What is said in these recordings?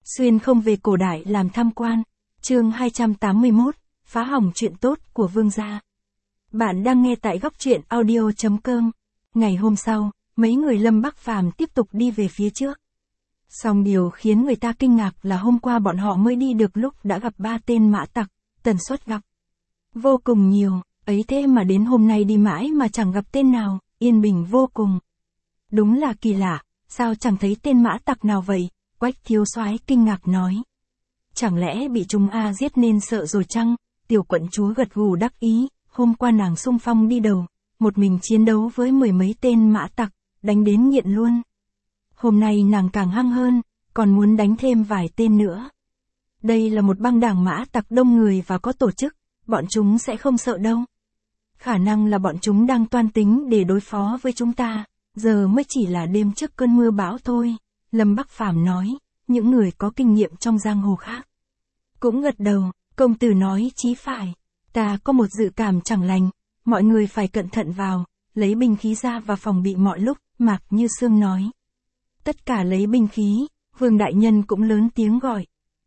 Xuyên không về cổ đại làm tham quan. Chương 281, phá hỏng chuyện tốt của vương gia. Bạn đang nghe tại góc truyện audio.com. Ngày hôm sau, mấy người Lâm Bắc Phàm tiếp tục đi về phía trước. Song điều khiến người ta kinh ngạc là hôm qua bọn họ mới đi được lúc đã gặp 3 tên mã tặc, tần suất gặp vô cùng nhiều, ấy thế mà đến hôm nay đi mãi mà chẳng gặp tên nào, yên bình vô cùng. Đúng là kỳ lạ, sao chẳng thấy tên mã tặc nào vậy? Quách thiếu soái kinh ngạc nói. Chẳng lẽ bị chúng giết nên sợ rồi chăng? Tiểu quận chúa gật gù đắc ý, hôm qua nàng xung phong đi đầu, một mình chiến đấu với 10 mấy tên mã tặc, đánh đến nghiện luôn. Hôm nay nàng càng hăng hơn, còn muốn đánh thêm vài tên nữa. Đây là một băng đảng mã tặc đông người và có tổ chức, bọn chúng sẽ không sợ đâu. Khả năng là bọn chúng đang toan tính để đối phó với chúng ta, giờ mới chỉ là đêm trước cơn mưa bão thôi. Lâm Bắc Phàm nói, những người có kinh nghiệm trong giang hồ khác cũng gật đầu, công tử nói chí phải, ta có một dự cảm chẳng lành, mọi người phải cẩn thận vào, lấy binh khí ra và phòng bị mọi lúc, Mạc Như Sương nói. Tất cả lấy binh khí, Vương đại nhân cũng lớn tiếng gọi.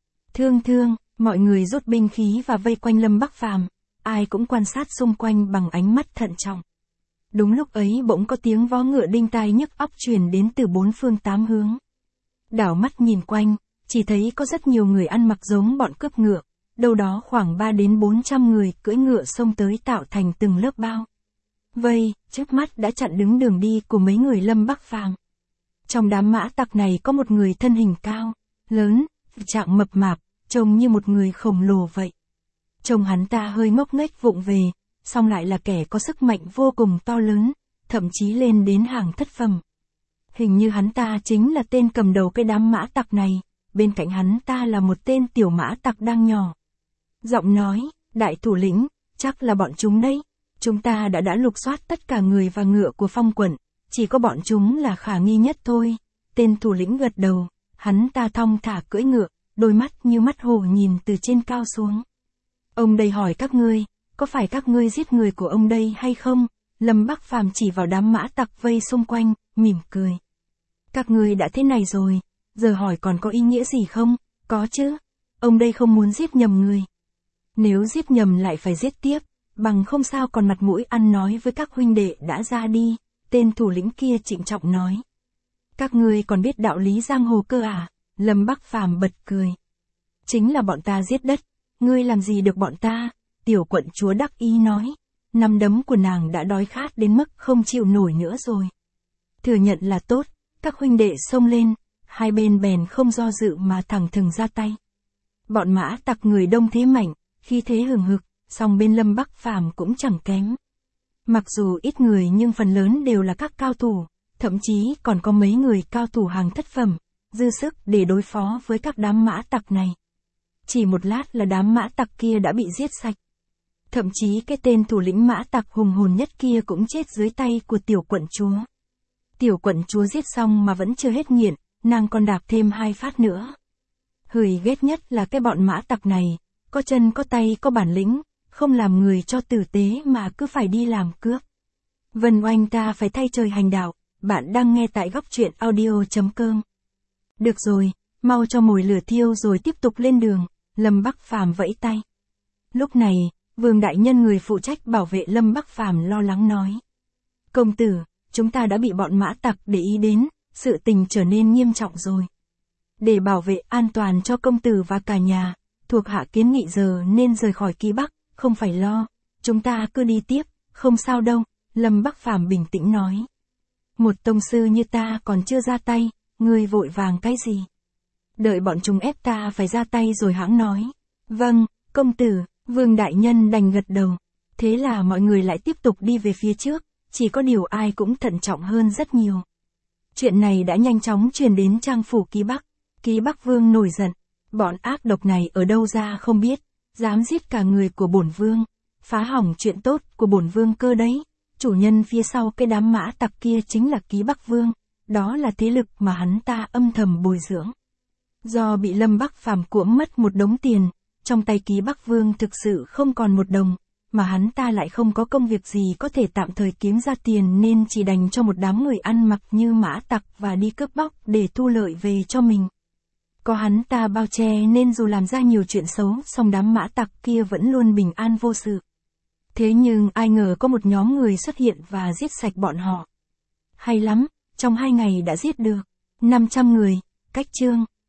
Thương, mọi người rút binh khí và vây quanh Lâm Bắc Phàm, ai cũng quan sát xung quanh bằng ánh mắt thận trọng. Đúng lúc ấy bỗng có tiếng vó ngựa đinh tai nhức óc truyền đến từ 4 phương 8 hướng. Đảo mắt nhìn quanh, chỉ thấy có rất nhiều người ăn mặc giống bọn cướp ngựa, đâu đó khoảng 3 đến 400 người cưỡi ngựa xông tới tạo thành từng lớp bao vây, trước mắt đã chặn đứng đường đi của mấy người Lâm Bắc Phàm. Trong đám mã tặc này có một người thân hình cao, lớn, trạng mập mạp, trông như một người khổng lồ vậy. Trông hắn ta hơi ngốc nghếch vụng về, song lại là kẻ có sức mạnh vô cùng to lớn, thậm chí lên đến hàng thất phẩm. Hình như hắn ta chính là tên cầm đầu cái đám mã tặc này, bên cạnh hắn ta là một tên tiểu mã tặc đang nhỏ. Giọng nói, đại thủ lĩnh, chắc là bọn chúng đấy. Chúng ta đã lục soát tất cả người và ngựa của Phong quận, chỉ có bọn chúng là khả nghi nhất thôi. Tên thủ lĩnh gật đầu, hắn ta thong thả cưỡi ngựa, đôi mắt như mắt hổ nhìn từ trên cao xuống. Ông đây hỏi các ngươi, có phải các ngươi giết người của ông đây hay không? Lâm Bắc Phàm chỉ vào đám mã tặc vây xung quanh, mỉm cười. Các ngươi đã thế này rồi, giờ hỏi còn có ý nghĩa gì không? Có chứ, ông đây không muốn giết nhầm người. Nếu giết nhầm lại phải giết tiếp, bằng không sao còn mặt mũi ăn nói với các huynh đệ đã ra đi, tên thủ lĩnh kia trịnh trọng nói. Các ngươi còn biết đạo lý giang hồ cơ à? Lâm Bắc Phàm bật cười. Chính là bọn ta giết đất, ngươi làm gì được bọn ta? Tiểu quận chúa đắc ý nói. Nắm đấm của nàng đã đói khát đến mức không chịu nổi nữa rồi. Thừa nhận là tốt, các huynh đệ xông lên, hai bên bèn không do dự mà thẳng thừng ra tay. Bọn mã tặc người đông thế mạnh, khi thế hừng hực, song bên Lâm Bắc Phàm cũng chẳng kém. Mặc dù ít người nhưng phần lớn đều là các cao thủ, thậm chí còn có mấy người cao thủ hàng thất phẩm, dư sức để đối phó với các đám mã tặc này. Chỉ một lát là đám mã tặc kia đã bị giết sạch. Thậm chí cái tên thủ lĩnh mã tặc hùng hồn nhất kia cũng chết dưới tay của tiểu quận chúa. Tiểu quận chúa giết xong mà vẫn chưa hết nghiện, nàng còn đạp thêm 2 phát nữa. Hười ghét nhất là cái bọn mã tặc này, có chân có tay có bản lĩnh, không làm người cho tử tế mà cứ phải đi làm cướp. Vân Oanh ta phải thay trời hành đạo, bạn đang nghe tại góc truyện audio.com. Được rồi, mau cho mồi lửa thiêu rồi tiếp tục lên đường, Lâm Bắc Phàm vẫy tay. Lúc này, Vương đại nhân người phụ trách bảo vệ Lâm Bắc Phàm lo lắng nói. Công tử, chúng ta đã bị bọn mã tặc để ý đến, sự tình trở nên nghiêm trọng rồi. Để bảo vệ an toàn cho công tử và cả nhà, thuộc hạ kiến nghị giờ nên rời khỏi Ký Bắc, không phải lo, chúng ta cứ đi tiếp, không sao đâu, Lâm Bắc Phàm bình tĩnh nói. Một tông sư như ta còn chưa ra tay, ngươi vội vàng cái gì? Đợi bọn chúng ép ta phải ra tay rồi hãng nói. Vâng, công tử, Vương đại nhân đành gật đầu. Thế là mọi người lại tiếp tục đi về phía trước, chỉ có điều ai cũng thận trọng hơn rất nhiều. Chuyện này đã nhanh chóng truyền đến trang phủ Ký Bắc. Ký Bắc Vương nổi giận, bọn ác độc này ở đâu ra không biết, dám giết cả người của bổn vương, phá hỏng chuyện tốt của bổn vương cơ đấy. Chủ nhân phía sau cái đám mã tặc kia chính là Ký Bắc Vương, đó là thế lực mà hắn ta âm thầm bồi dưỡng. Do bị Lâm Bắc Phàm cuỗm mất một đống tiền, trong tay Ký Bắc Vương thực sự không còn một đồng, mà hắn ta lại không có công việc gì có thể tạm thời kiếm ra tiền nên chỉ đành cho một đám người ăn mặc như mã tặc và đi cướp bóc để thu lợi về cho mình. Có hắn ta bao che nên dù làm ra nhiều chuyện xấu, song đám mã tặc kia vẫn luôn bình an vô sự. Thế nhưng ai ngờ có một nhóm người xuất hiện và giết sạch bọn họ. Hay lắm, trong 2 ngày đã giết được 500 người, cách chương.